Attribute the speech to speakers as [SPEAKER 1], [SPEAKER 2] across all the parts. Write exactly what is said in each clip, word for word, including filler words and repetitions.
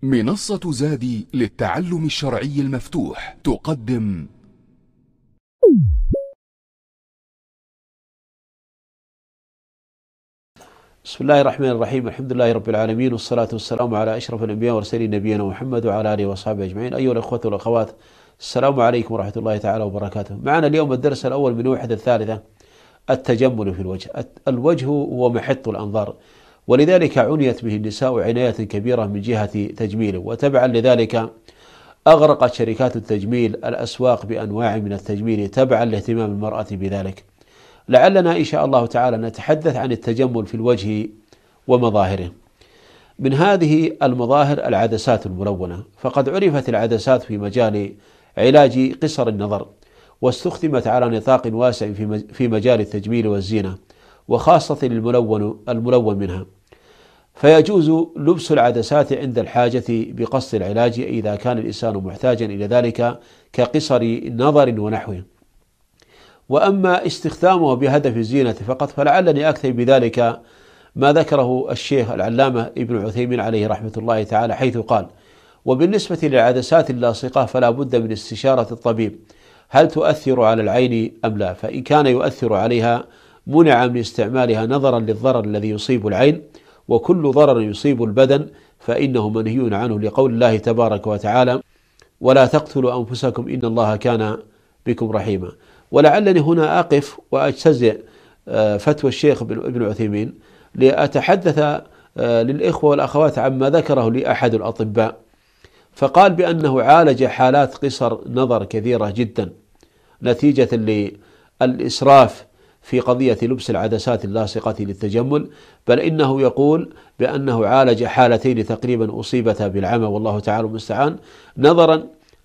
[SPEAKER 1] منصة زادي للتعلم الشرعي المفتوح تقدم
[SPEAKER 2] بسم الله الرحمن الرحيم. الحمد لله رب العالمين، والصلاة والسلام على أشرف الأنبياء والمرسلين نبينا محمد وعلى آله وأصحابه أجمعين. أيها الأخوة والأخوات، السلام عليكم ورحمة الله تعالى وبركاته. معنا اليوم الدرس الأول من الوحدة الثالثة، التجمل في الوجه. الوجه هو محط الأنظار، ولذلك عنيت به النساء عناية كبيرة من جهة تجميله، وتبعا لذلك أغرقت شركات التجميل الأسواق بأنواع من التجميل تبعا لاهتمام المرأة بذلك. لعلنا إن شاء الله تعالى نتحدث عن التجمل في الوجه ومظاهره. من هذه المظاهر العدسات الملونة، فقد عرفت العدسات في مجال علاج قصر النظر، واستخدمت على نطاق واسع في مجال التجميل والزينة، وخاصة الملون الملون منها. فيجوز لبس العدسات عند الحاجة بقصد العلاج إذا كان الإنسان محتاجا إلى ذلك كقصر نظر ونحوه. وأما استخدامه بهدف الزينة فقط فلعلني أكتفي بذلك ما ذكره الشيخ العلامة ابن عثيمين عليه رحمة الله تعالى، حيث قال: وبالنسبة للعدسات اللاصقة فلا بد من استشارة الطبيب هل تؤثر على العين أم لا، فإن كان يؤثر عليها منع من استعمالها نظرا للضرر الذي يصيب العين، وكل ضرر يصيب البدن فإنه منهي عنه، لقول الله تبارك وتعالى: ولا تقتلوا أنفسكم إن الله كان بكم رحيما. ولعلني هنا أقف وأجتزئ فتوى الشيخ ابن عثيمين لأتحدث للإخوة والأخوات عما ذكره لي أحد الأطباء، فقال بأنه عالج حالات قصر نظر كثيرة جدا نتيجة للإسراف في قضية لبس العدسات اللاصقة للتجمل، بل إنه يقول بأنه عالج حالتين تقريبا أصيبتا بالعمى والله تعالى المستعان، نظرا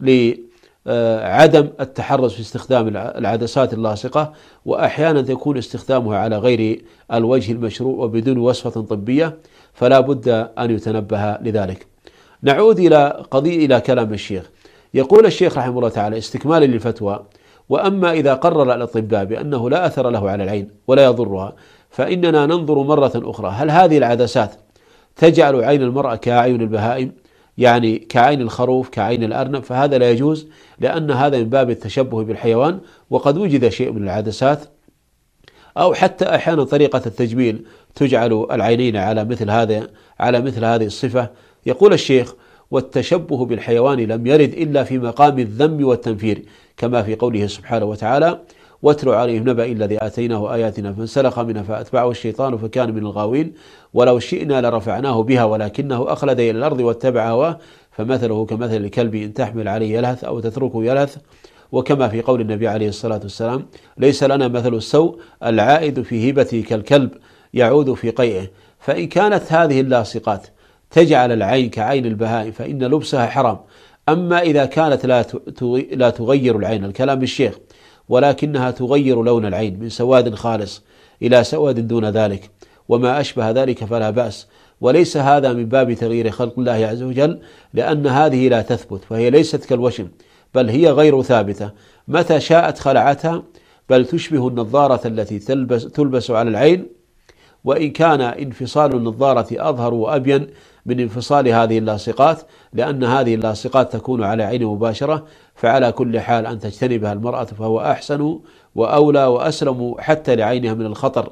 [SPEAKER 2] لعدم التحرز في استخدام العدسات اللاصقة، وأحيانا يكون استخدامها على غير الوجه المشروع وبدون وصفة طبية، فلا بد أن يتنبه لذلك. نعود إلى قضية إلى كلام الشيخ. يقول الشيخ رحمه الله تعالى استكمالا للفتوى: وأما إذا قرر الأطباء بأنه لا أثر له على العين ولا يضرها، فإننا ننظر مرة أخرى هل هذه العدسات تجعل عين المرأة كعين البهائم، يعني كعين الخروف كعين الأرنب، فهذا لا يجوز، لأن هذا من باب التشبه بالحيوان. وقد وجد شيء من العدسات أو حتى أحيانا طريقة التجميل تجعل العينين على مثل هذا على مثل هذه الصفة. يقول الشيخ: والتشبه بالحيوان لم يرد إلا في مقام الذم والتنفير، كما في قوله سبحانه وتعالى: واتل عليهم نبأ الذي آتيناه آياتنا فانسلخ منها فأتبعه الشيطان فكان من الغاوين ولو شئنا لرفعناه بها ولكنه أخلد إلى الأرض واتبع هواه فمثله كمثل الكلب إن تحمل عليه يلهث أو تتركه يلهث. وكما في قول النبي عليه الصلاة والسلام: ليس لنا مثل السوء العائد في هبته كالكلب يعود في قيئه. فإن كانت هذه اللاصقات تجعل العين كعين البهائم فإن لبسها حرام. أما إذا كانت لا تغير العين، الكلام الشيخ، ولكنها تغير لون العين من سواد خالص إلى سواد دون ذلك وما أشبه ذلك فلا بأس، وليس هذا من باب تغيير خلق الله عز وجل، لأن هذه لا تثبت، فهي ليست كالوشم بل هي غير ثابتة، متى شاءت خلعتها، بل تشبه النظارة التي تلبس, تلبس على العين، وإن كان انفصال النظارة أظهر وأبين من انفصال هذه اللاصقات، لأن هذه اللاصقات تكون على عين مباشرة، فعلى كل حال أن تجتنبها المرأة فهو أحسن وأولى وأسلم حتى لعينها من الخطر.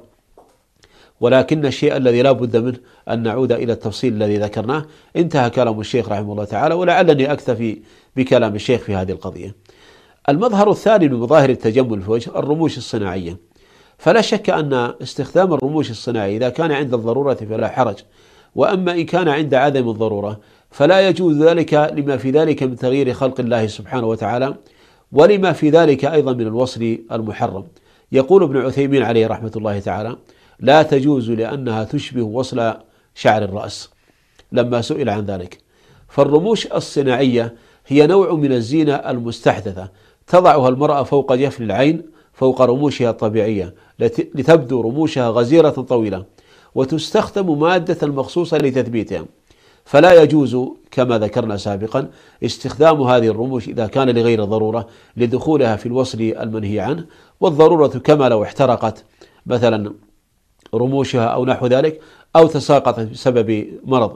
[SPEAKER 2] ولكن الشيء الذي لا بد منه أن نعود إلى التفصيل الذي ذكرناه. انتهى كلام الشيخ رحمه الله تعالى، ولعلني أكتفي بكلام الشيخ في هذه القضية. المظهر الثاني من مظاهر التجمل في الوجه الرموش الصناعية. فلا شك أن استخدام الرموش الصناعية إذا كان عند الضرورة فلا حرج، وأما إن كان عند عدم الضرورة فلا يجوز ذلك، لما في ذلك من تغيير خلق الله سبحانه وتعالى، ولما في ذلك أيضا من الوصل المحرم. يقول ابن عثيمين عليه رحمة الله تعالى: لا تجوز لأنها تشبه وصل شعر الرأس، لما سئل عن ذلك. فالرموش الصناعية هي نوع من الزينة المستحدثة تضعها المرأة فوق جفن العين فوق رموشها الطبيعية لتبدو رموشها غزيرة طويلة، وتستخدم مادة مخصوصة لتثبيتها، فلا يجوز كما ذكرنا سابقا استخدام هذه الرموش إذا كان لغير ضرورة لدخولها في الوصل المنهي عنه. والضرورة كما لو احترقت مثلا رموشها أو نحو ذلك، أو تساقطت بسبب مرض.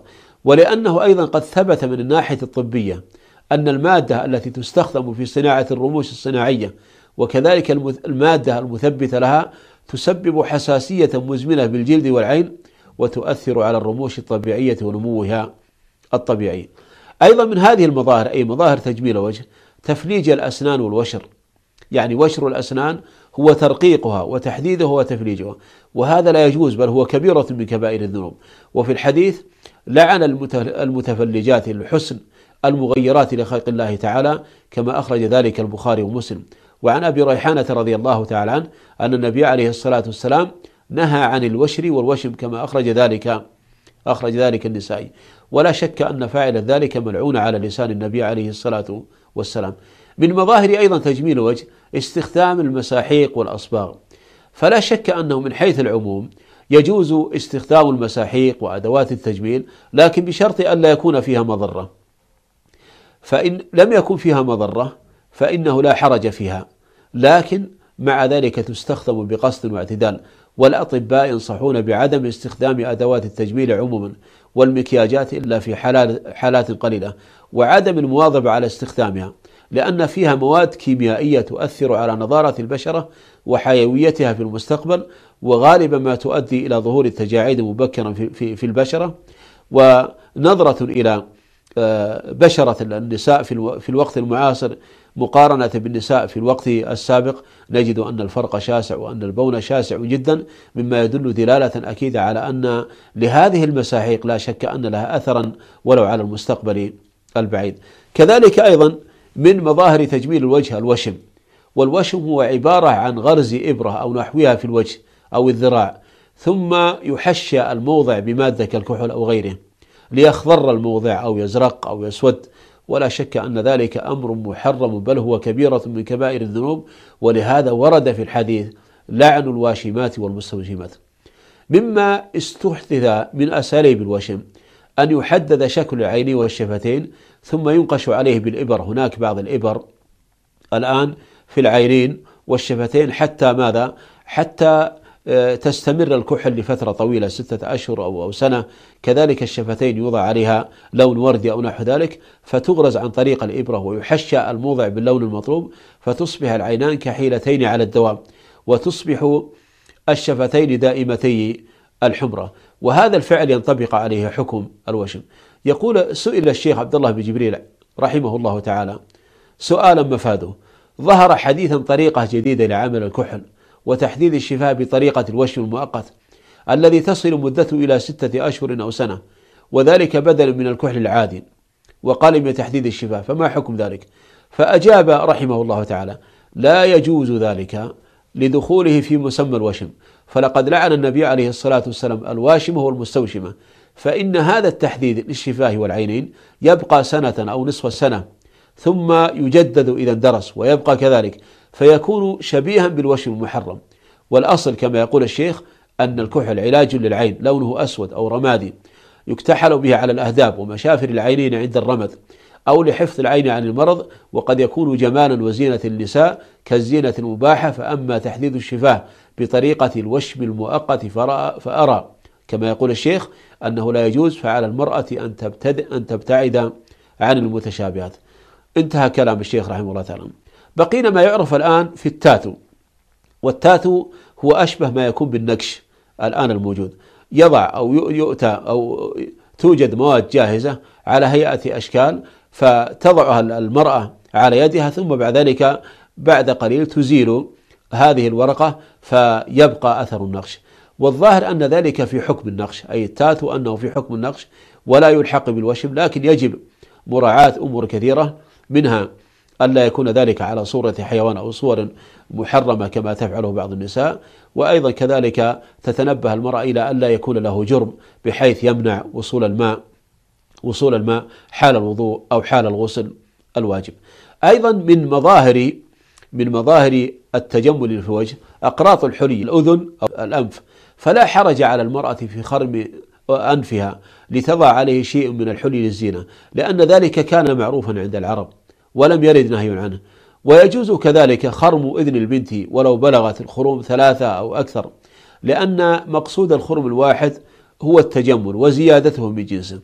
[SPEAKER 2] ولأنه أيضا قد ثبت من الناحية الطبية أن المادة التي تستخدم في صناعة الرموش الصناعية وكذلك المادة المثبتة لها تسبب حساسية مزمنة بالجلد والعين وتؤثر على الرموش الطبيعية ونموها الطبيعي. أيضا من هذه المظاهر أي مظاهر تجميل الوجه تفليج الأسنان والوشر، يعني وشر الأسنان هو ترقيقها وتحديدها وتفليجها، وهذا لا يجوز بل هو كبيرة من كبائر الذنوب. وفي الحديث لعن المتفلجات الحسن المغيرات لخلق الله تعالى كما أخرج ذلك البخاري ومسلم. وعن أبي ريحانة رضي الله تعالى عنه أن النبي عليه الصلاة والسلام نهى عن الوشر والوشم كما أخرج ذلك أخرج ذلك النسائي. ولا شك أن فاعل ذلك ملعون على لسان النبي عليه الصلاة والسلام. من مظاهر أيضا تجميل الوجه استخدام المساحيق والأصباغ، فلا شك أنه من حيث العموم يجوز استخدام المساحيق وأدوات التجميل، لكن بشرط أن لا يكون فيها مضرة، فإن لم يكن فيها مضرة فإنه لا حرج فيها، لكن مع ذلك تستخدم بقصد واعتدال. والأطباء ينصحون بعدم استخدام أدوات التجميل عموما والمكياجات إلا في حالات قليلة، وعدم المواظبة على استخدامها، لأن فيها مواد كيميائية تؤثر على نضارة البشرة وحيويتها في المستقبل، وغالبا ما تؤدي إلى ظهور التجاعيد مبكرا في, في البشرة. ونظرة إلى بشرة النساء في الوقت المعاصر مقارنة بالنساء في الوقت السابق نجد أن الفرق شاسع وأن البون شاسع جدا، مما يدل دلالة أكيدة على أن لهذه المساحيق لا شك أن لها أثرا ولو على المستقبل البعيد. كذلك أيضا من مظاهر تجميل الوجه الوشم، والوشم هو عبارة عن غرز إبرة أو نحوها في الوجه أو الذراع، ثم يحشى الموضع بمادة كالكحول أو غيره ليخضر الموضع أو يزرق أو يسود، ولا شك أن ذلك أمر محرم بل هو كبيرة من كبائر الذنوب، ولهذا ورد في الحديث لعن الواشمات والمستوشمات. مما استحدث من أساليب الوشم أن يحدد شكل العين والشفتين ثم ينقش عليه بالإبر. هناك بعض الإبر الآن في العينين والشفتين حتى ماذا؟ حتى تستمر الكحل لفترة طويلة ستة أشهر أو سنة. كذلك الشفتين يوضع عليها لون وردي أو نحو ذلك فتغرز عن طريق الإبرة ويحشى الموضع باللون المطلوب، فتصبح العينان كحيلتين على الدوام، وتصبح الشفتين دائمتي الحمرة، وهذا الفعل ينطبق عليه حكم الوشم. يقول سئل الشيخ عبد الله بن جبريل رحمه الله تعالى سؤالا مفاده: ظهر حديثا طريقة جديدة لعمل الكحل وتحديد الشفاء بطريقة الوشم المؤقت الذي تصل مدته إلى ستة أشهر أو سنة، وذلك بدلا من الكحل العادي، وقال من تحديد الشفاء، فما حكم ذلك؟ فأجاب رحمه الله تعالى: لا يجوز ذلك لدخوله في مسمى الوشم، فلقد لعن النبي عليه الصلاة والسلام الواشمة والمستوشمة، فإن هذا التحديد للشفاه والعينين يبقى سنة أو نصف سنة ثم يجدد إذا درس ويبقى كذلك، فيكون شبيها بالوشم المحرم. والأصل كما يقول الشيخ أن الكحل علاج للعين لونه أسود أو رمادي يكتحل به على الأهداب ومشافر العينين عند الرمد أو لحفظ العين عن المرض، وقد يكون جمالا وزينة النساء كالزينة المباحة. فأما تحديد الشفاه بطريقة الوشم المؤقت فأرى كما يقول الشيخ أنه لا يجوز، فعلى المرأة أن تبتدئ أن تبتعد عن المتشابهات. انتهى كلام الشيخ رحمه الله تعالى. بقينا ما يعرف الآن في التاتو، والتاتو هو أشبه ما يكون بالنكش الآن الموجود، يضع أو يؤتى أو توجد مواد جاهزة على هيئة أشكال فتضعها المرأة على يدها، ثم بعد ذلك بعد قليل تزيل هذه الورقة فيبقى أثر النقش. والظاهر أن ذلك في حكم النقش، أي التاتو أنه في حكم النقش ولا يلحق بالوشم، لكن يجب مراعاة أمور كثيرة، منها ألا يكون ذلك على صورة حيوان أو صور محرمة كما تفعله بعض النساء، وأيضا كذلك تتنبه المرأة إلى ألا يكون له جرم بحيث يمنع وصول الماء وصول الماء حال الوضوء أو حال الغسل الواجب. أيضا من مظاهر من مظاهر التجمل في الوجه أقراط الحلي الأذن أو الأنف، فلا حرج على المرأة في خرم أنفها لتضع عليه شيء من الحلي للزينة، لأن ذلك كان معروفا عند العرب ولم يرد نهي عنه. ويجوز كذلك خرم إذن البنت ولو بلغت الخروم ثلاثة أو أكثر، لأن مقصود الخرم الواحد هو التجمل وزيادته من جنسه.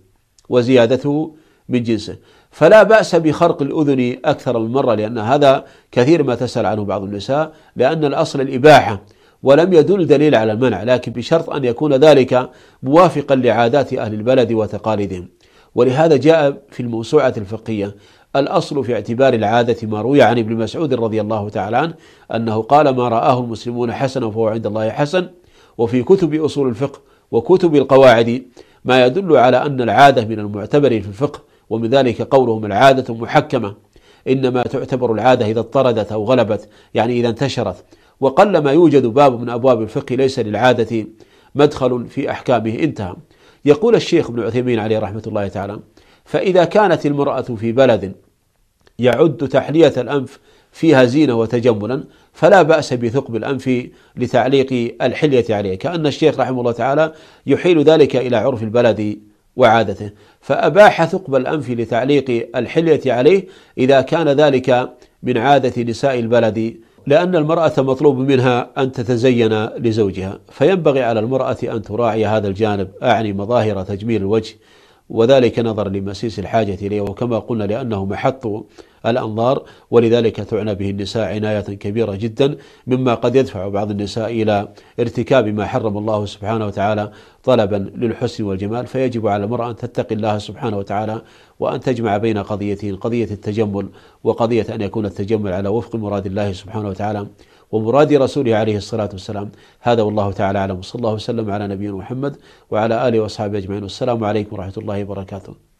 [SPEAKER 2] وزيادته من جنسه. فلا بأس بخرق الأذن أكثر من مرة، لأن هذا كثير ما تسأل عنه بعض النساء، لأن الأصل الإباحة ولم يدل دليل على المنع، لكن بشرط أن يكون ذلك موافقا لعادات أهل البلد وتقاليدهم. ولهذا جاء في الموسوعة الفقهية الأصل في اعتبار العادة ما روي عن ابن مسعود رضي الله تعالى عنه أنه قال: ما رآه المسلمون حسنا فهو عند الله حسن. وفي كتب أصول الفقه وكتب القواعد ما يدل على أن العادة من المعتبر في الفقه، ومن ذلك قولهم: العادة محكمة، إنما تعتبر العادة إذا اضطردت أو غلبت، يعني إذا انتشرت. وقل ما يوجد باب من أبواب الفقه ليس للعادة مدخل في أحكامه. انتهى. يقول الشيخ ابن عثيمين عليه رحمة الله تعالى: فإذا كانت المرأة في بلد يعد تحلية الأنف فيها زينة وتجملا فلا بأس بثقب الأنف لتعليق الحلية عليه، كأن الشيخ رحمه الله تعالى يحيل ذلك إلى عرف البلد وعادته، فأباح ثقب الأنف لتعليق الحلية عليه إذا كان ذلك من عادة نساء البلد، لأن المرأة مطلوب منها أن تتزين لزوجها، فينبغي على المرأة أن تراعي هذا الجانب، أعني مظاهر تجميل الوجه، وذلك نظر لمسيس الحاجة إليه، وكما قلنا لأنه محط الأنظار، ولذلك تعنى به النساء عناية كبيرة جدا، مما قد يدفع بعض النساء إلى ارتكاب ما حرم الله سبحانه وتعالى طلبا للحسن والجمال. فيجب على المرأة أن تتقي الله سبحانه وتعالى، وأن تجمع بين قضيتين: قضية التجمل وقضية أن يكون التجمل على وفق مراد الله سبحانه وتعالى ومراد رسوله عليه الصلاة والسلام. هذا والله تعالى أعلم، وصلى الله وسلم على نبينا محمد وعلى آله وأصحابه أجمعين، والسلام عليكم ورحمة الله وبركاته.